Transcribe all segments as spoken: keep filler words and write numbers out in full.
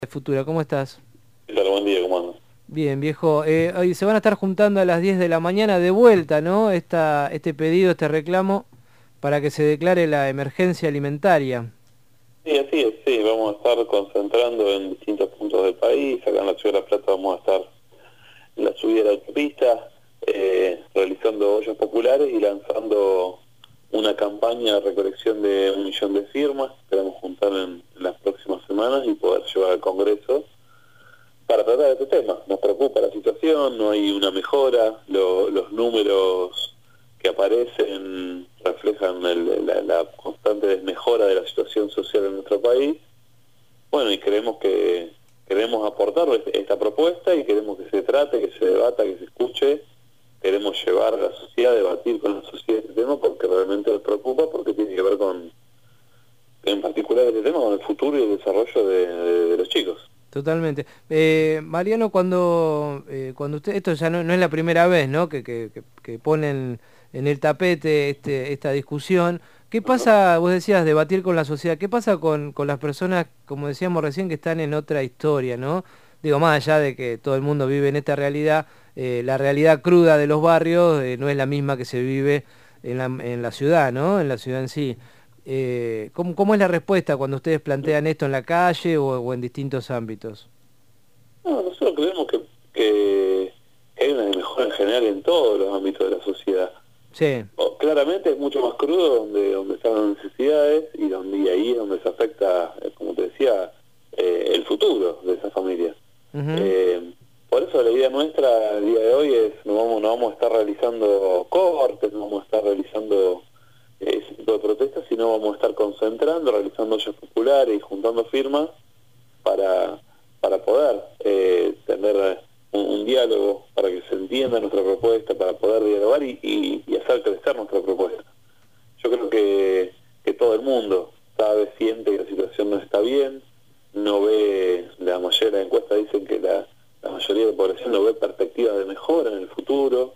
Futura, ¿cómo estás? ¿Qué tal? Buen día, ¿cómo andas? Bien, viejo. Eh, hoy se van a estar juntando a las diez de la mañana de vuelta, ¿no? Esta, este pedido, este reclamo, para que se declare la emergencia alimentaria. Sí, así es, sí, vamos a estar concentrando en distintos puntos del país. Acá en la Ciudad de La Plata vamos a estar en la subida de la autopista, eh, realizando ollas populares y lanzando una campaña de recolección de un millón de firmas. Esperamos juntar en, en las próximas semanas y poder llevar al Congreso para tratar este tema. Nos preocupa la situación, no hay una mejora, lo, los números que aparecen reflejan el, la, la constante desmejora de la situación social en nuestro país. Bueno, y creemos que queremos aportar esta propuesta y queremos que se trate, que se debata, que se escuche. Queremos llevar a la sociedad, debatir con la sociedad este tema porque realmente nos preocupa, porque tiene que ver con, en particular este tema, con el futuro y el desarrollo de, de, de los chicos. Totalmente. Eh, Mariano, cuando, eh, cuando usted, esto ya no, no es la primera vez, ¿no? Que, que, que, que ponen en el tapete este, esta discusión. ¿Qué pasa, vos decías, debatir con la sociedad? ¿Qué pasa con, con las personas, como decíamos recién, que están en otra historia, ¿no? Digo, más allá de que todo el mundo vive en esta realidad, eh, la realidad cruda de los barrios eh, no es la misma que se vive en la, en la ciudad, ¿no? En la ciudad en sí. Eh, ¿cómo, ¿Cómo es la respuesta cuando ustedes plantean esto en la calle o, o en distintos ámbitos? No, nosotros creemos que, que hay una mejora en general en todos los ámbitos de la sociedad. Sí. O, claramente es mucho más crudo donde donde están las necesidades y donde y ahí es donde se afecta, eh, como te decía, eh, el futuro de esas familias. Uh-huh. Eh, por eso la idea nuestra el día de hoy es no vamos no vamos a estar realizando cortes, no vamos a estar realizando eh, ese tipo de protestas, sino vamos a estar concentrando, realizando ollas populares y juntando firmas para para poder eh, tener un, un diálogo, para que se entienda nuestra propuesta, para poder dialogar y, y, y hacer crecer nuestra propuesta. Yo creo que, que todo el mundo sabe, siente que la situación no está bien, no ve, la mayoría de las encuestas dicen que la, la mayoría de la población no ve perspectivas de mejora en el futuro.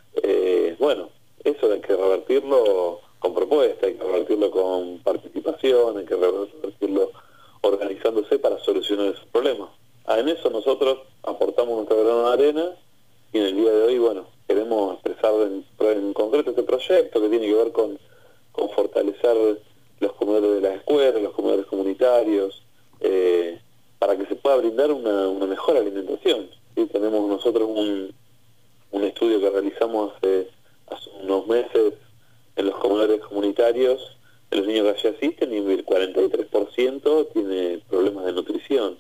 Eh, bueno, eso hay que revertirlo con propuesta, hay que revertirlo con participación, hay que revertirlo organizándose para solucionar esos problemas. Ah, en eso nosotros aportamos nuestra grano de arena y en el día de hoy, bueno, queremos expresar en, en concreto este proyecto que tiene que ver con, con fortalecer los comedores de las escuelas, los comedores comunitarios, eh, para que se pueda brindar una, una mejor alimentación. ¿Sí? Tenemos nosotros un, un estudio que realizamos hace, hace unos meses en los comedores comunitarios de los niños que allí asisten y el cuarenta y tres por ciento tiene problemas de nutrición,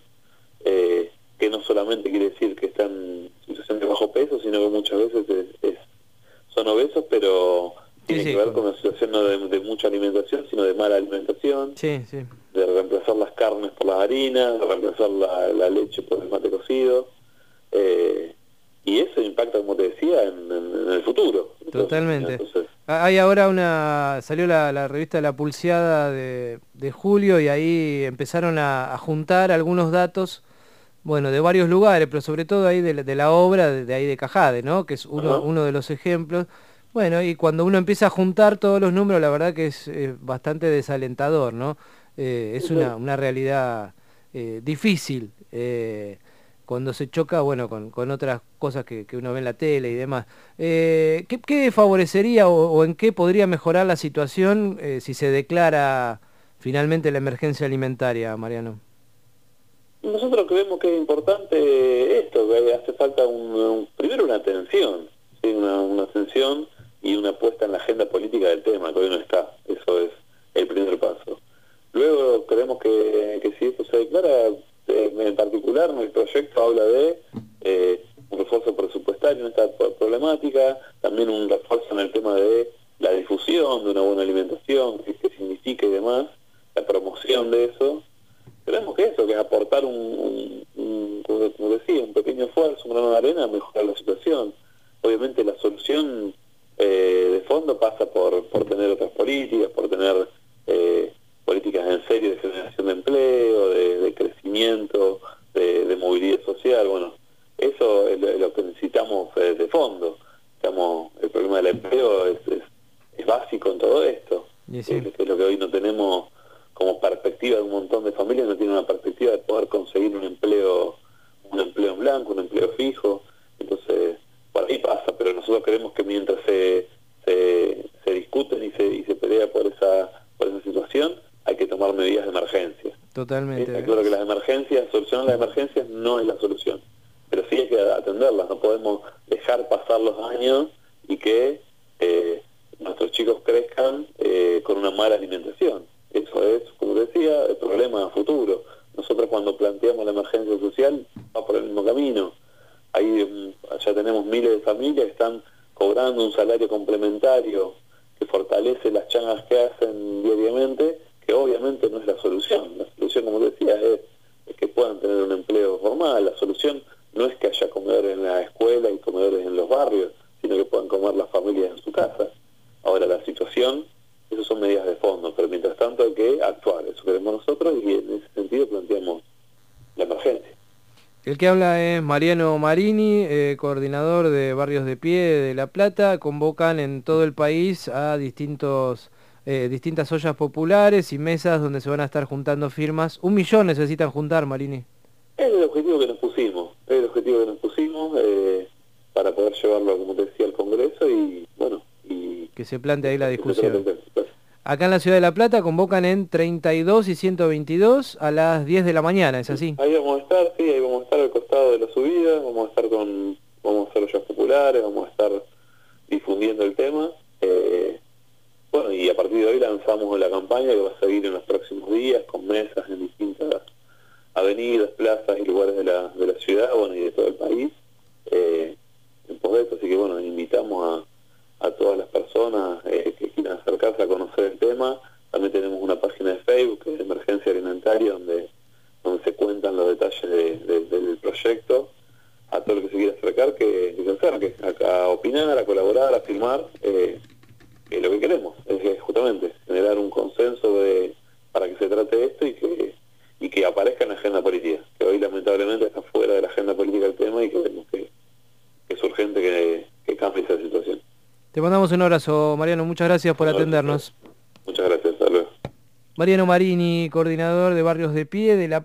eh, que no solamente quiere decir que están en situación de bajo peso, sino que muchas veces es, es, son obesos, pero tiene Sí, sí, que ver con... con una situación no de, de mucha alimentación, sino de mala alimentación, sí, sí. de reemplazar las carnes por las harinas, de reemplazar la, la leche por el mate cocido, eh, y eso impacta, como te decía, en, en, en el futuro. Totalmente. Entonces, Hay ahora una, salió la, la revista La Pulseada de, de julio y ahí empezaron a, a juntar algunos datos, bueno, de varios lugares, pero sobre todo ahí de, la- de la obra de, de ahí de Cajade, ¿no? Que es uno, ajá. uno de los ejemplos. Bueno, y cuando uno empieza a juntar todos los números, la verdad que es, eh, bastante desalentador, ¿no? Eh, es una, una realidad eh, difícil. eh, cuando se choca, bueno, con, con otras cosas que, que uno ve en la tele y demás. Eh, ¿qué, ¿Qué favorecería o, o en qué podría mejorar la situación eh, si se declara finalmente la emergencia alimentaria, Mariano? Nosotros creemos que es importante esto, que hace falta un, un- primero una atención, ¿sí? una, una atención y una puesta en la agenda política del tema, que hoy no está. Eso es el primer paso. Luego creemos que, que si esto se declara, eh, en particular el proyecto habla de eh, un refuerzo presupuestario en esta pro- problemática, también un refuerzo en el tema de la difusión de una buena alimentación, qué qué significa y demás, la promoción de eso. Creemos que eso, que es aportar un, un, un, como como decía, un pequeño esfuerzo, un grano de arena a mejorar la situación. Obviamente la solución eh, de fondo pasa por, por tener otras políticas, por tener eh, políticas en serio de generación de empleo, de, de crecimiento, de, de movilidad social. Bueno, eso es lo, es lo que necesitamos eh, de fondo. Digamos, el problema del empleo es, es, es básico en todo esto, Y eh, sí. que es lo que hoy no tenemos como perspectiva de un montón de familias, no tienen una perspectiva de poder conseguir un empleo empleo, un empleo en blanco, un empleo fijo. Entonces, por ahí pasa, pero nosotros creemos que mientras se, se, se discuten y se, y se pelea por esa, por esa situación, hay que tomar medidas de emergencia. Totalmente. Está claro que las emergencias, solucionar las emergencias no es la solución, pero sí hay que atenderlas. No podemos dejar pasar los años y que eh, nuestros chicos crezcan eh, con una mala alimentación. Eso es, como decía, el problema a futuro. Nosotros cuando planteamos la emergencia social va por el mismo camino. Ahí ya tenemos miles de familias que están cobrando un salario complementario que fortalece las changas que hacen diariamente, que obviamente no es la solución. La solución, como decía, es, es que puedan tener un empleo formal. La solución no es que haya comedores en la escuela y comedores en los barrios, sino que puedan comer las familias en su casa. Ahora, la situación, esas son medidas de fondo, pero mientras tanto hay que actuar. Eso queremos nosotros y en ese sentido planteamos la emergencia. El que habla es Mariano Marini, eh, coordinador de Barrios de Pie de La Plata. Convocan en todo el país a distintos, eh, distintas ollas populares y mesas donde se van a estar juntando firmas. Un millón necesitan juntar, Marini. Es el objetivo que nos pusimos, es el objetivo que nos pusimos eh, para poder llevarlo, como te decía, al Congreso y, bueno... y que se plantee ahí la discusión. Acá en la Ciudad de La Plata convocan en treinta y dos y ciento veintidós a las diez de la mañana, ¿es así? Ahí vamos a estar, sí, ahí vamos a estar al costado de la subida, vamos a estar con, vamos a hacer ollas populares, vamos a estar difundiendo el tema. Eh, bueno, y a partir de hoy lanzamos la campaña que va a seguir en los próximos días, con mesas en distintas avenidas, plazas y lugares de la, de la ciudad, bueno, y de todo el país, eh, en pos de esto. Así que, bueno, invitamos a, a todas las personas eh, que quieran acercarse a conocer el tema. También tenemos una página de Facebook, que es Emergencia Alimentaria, donde, donde se cuentan los detalles de, de, del proyecto. A todo el que se quiera acercar, que, que se acerque, a, a opinar, a colaborar, a firmar, eh, que lo que queremos es justamente generar un consenso de, para que se trate esto y que, y que aparezca en la agenda política, que hoy lamentablemente está fuera de la agenda política el tema y que vemos que, que es urgente que, que cambie esa situación. Te mandamos un abrazo, Mariano, muchas gracias por atendernos. Muchas gracias, hasta luego. Mariano Marini, coordinador de Barrios de Pie de La